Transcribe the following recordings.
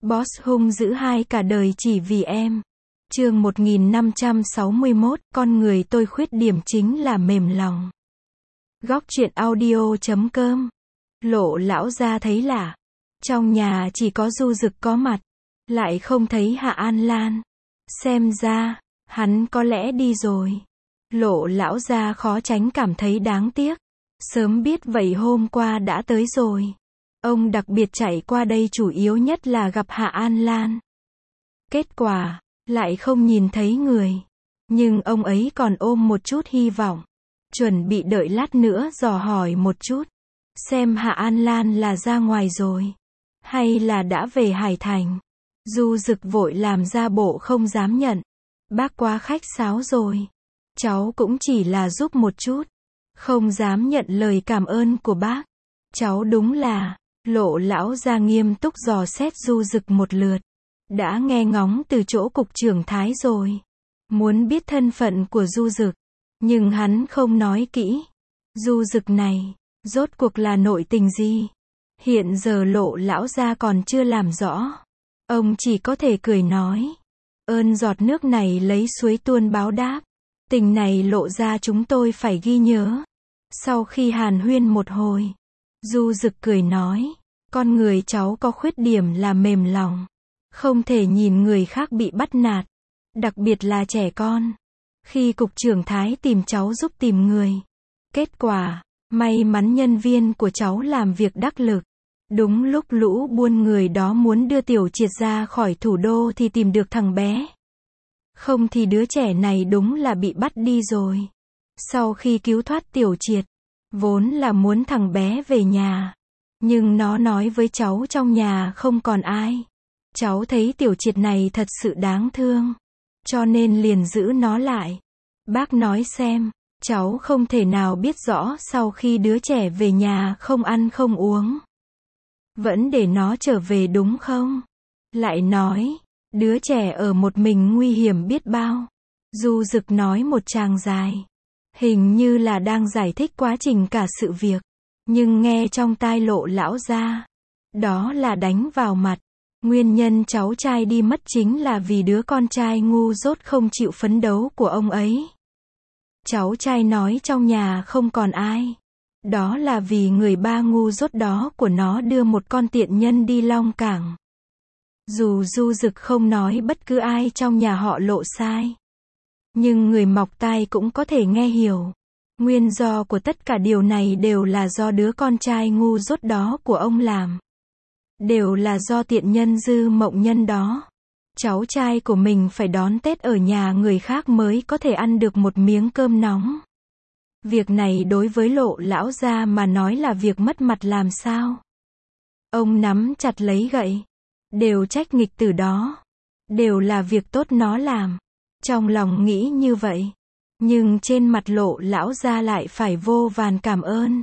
Boss hung dữ hai cả đời chỉ vì em. Chương 1561, con người tôi khuyết điểm chính là mềm lòng. Góc truyện audio.com. Lộ lão gia thấy lạ. Trong nhà chỉ có Du Dực có mặt, lại không thấy Hạ An Lan. Xem ra, hắn có lẽ đi rồi. Lộ lão gia khó tránh cảm thấy đáng tiếc. Sớm biết vậy hôm qua đã tới rồi. Ông đặc biệt chạy qua đây chủ yếu nhất là gặp Hạ An Lan. Kết quả, lại không nhìn thấy người. Nhưng ông ấy còn ôm một chút hy vọng. Chuẩn bị đợi lát nữa dò hỏi một chút. Xem Hạ An Lan là ra ngoài rồi. Hay là đã về Hải Thành. Du Dực vội làm ra bộ không dám nhận. Bác quá khách sáo rồi. Cháu cũng chỉ là giúp một chút. Không dám nhận lời cảm ơn của bác. Cháu đúng là... Lộ lão gia nghiêm túc dò xét Du Dực một lượt. Đã nghe ngóng từ chỗ cục trưởng Thái rồi. Muốn biết thân phận của Du Dực. Nhưng hắn không nói kỹ. Du Dực này, rốt cuộc là nội tình gì? Hiện giờ lộ lão gia còn chưa làm rõ. Ông chỉ có thể cười nói. Ơn giọt nước này lấy suối tuôn báo đáp. Tình này lộ ra chúng tôi phải ghi nhớ. Sau khi hàn huyên một hồi. Du Dực cười nói, con người cháu có khuyết điểm là mềm lòng. Không thể nhìn người khác bị bắt nạt. Đặc biệt là trẻ con. Khi cục trưởng Thái tìm cháu giúp tìm người. Kết quả, may mắn nhân viên của cháu làm việc đắc lực. Đúng lúc lũ buôn người đó muốn đưa Tiểu Triệt ra khỏi thủ đô thì tìm được thằng bé. Không thì đứa trẻ này đúng là bị bắt đi rồi. Sau khi cứu thoát Tiểu Triệt, vốn là muốn thằng bé về nhà. Nhưng nó nói với cháu trong nhà không còn ai. Cháu thấy Tiểu Triệt này thật sự đáng thương. Cho nên liền giữ nó lại. Bác nói xem, cháu không thể nào biết rõ sau khi đứa trẻ về nhà không ăn không uống. Vẫn để nó trở về đúng không? Lại nói, đứa trẻ ở một mình nguy hiểm biết bao. Du Dực nói một tràng dài. Hình như là đang giải thích quá trình cả sự việc. Nhưng nghe trong tai lộ lão gia. Đó là đánh vào mặt. Nguyên nhân cháu trai đi mất chính là vì đứa con trai ngu dốt không chịu phấn đấu của ông ấy. Cháu trai nói trong nhà không còn ai. Đó là vì người ba ngu dốt đó của nó đưa một con tiện nhân đi Long Cảng. Dù Du Dực không nói bất cứ ai trong nhà họ Lộ sai. Nhưng người mọc tai cũng có thể nghe hiểu. Nguyên do của tất cả điều này đều là do đứa con trai ngu dốt đó của ông làm. Đều là do tiện nhân Dư Mộng Nhân đó. Cháu trai của mình phải đón Tết ở nhà người khác mới có thể ăn được một miếng cơm nóng. Việc này đối với Lộ lão gia mà nói là việc mất mặt làm sao. Ông nắm chặt lấy gậy. Đều trách nghịch tử đó. Đều là việc tốt nó làm. Trong lòng nghĩ như vậy. Nhưng trên mặt Lộ lão gia lại phải vô vàn cảm ơn.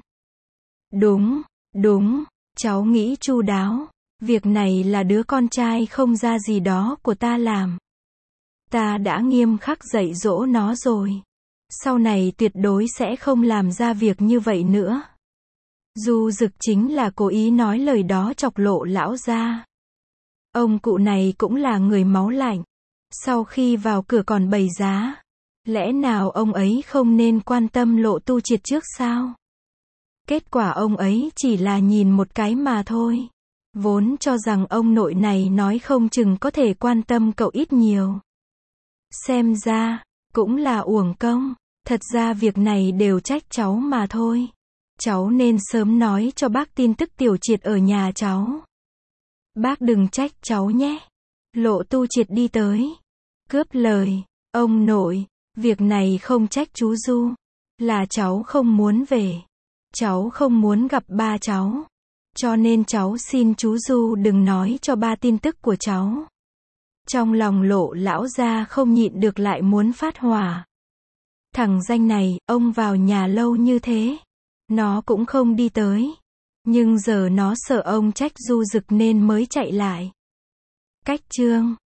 Đúng, cháu nghĩ chu đáo. Việc này là đứa con trai không ra gì đó của ta làm. Ta đã nghiêm khắc dạy dỗ nó rồi. Sau này tuyệt đối sẽ không làm ra việc như vậy nữa. Du Dực chính là cố ý nói lời đó chọc Lộ lão gia. Ông cụ này cũng là người máu lạnh. Sau khi vào cửa còn bày giá. Lẽ nào ông ấy không nên quan tâm Lộ Tu Triệt trước sao? Kết quả ông ấy chỉ là nhìn một cái mà thôi. Vốn cho rằng ông nội này nói không chừng có thể quan tâm cậu ít nhiều. Xem ra, cũng là uổng công. Thật ra việc này đều trách cháu mà thôi. Cháu nên sớm nói cho bác tin tức Tiểu Triệt ở nhà cháu. Bác đừng trách cháu nhé. Lộ Tu Triệt đi tới. Cướp lời, ông nội, việc này không trách chú Du. Là cháu không muốn về. Cháu không muốn gặp ba cháu. Cho nên cháu xin chú Du đừng nói cho ba tin tức của cháu. Trong lòng Lộ lão gia không nhịn được lại muốn phát hỏa. Thằng danh này, ông vào nhà lâu như thế. Nó cũng không đi tới. Nhưng giờ nó sợ ông trách Du Dực nên mới chạy lại. Cách chương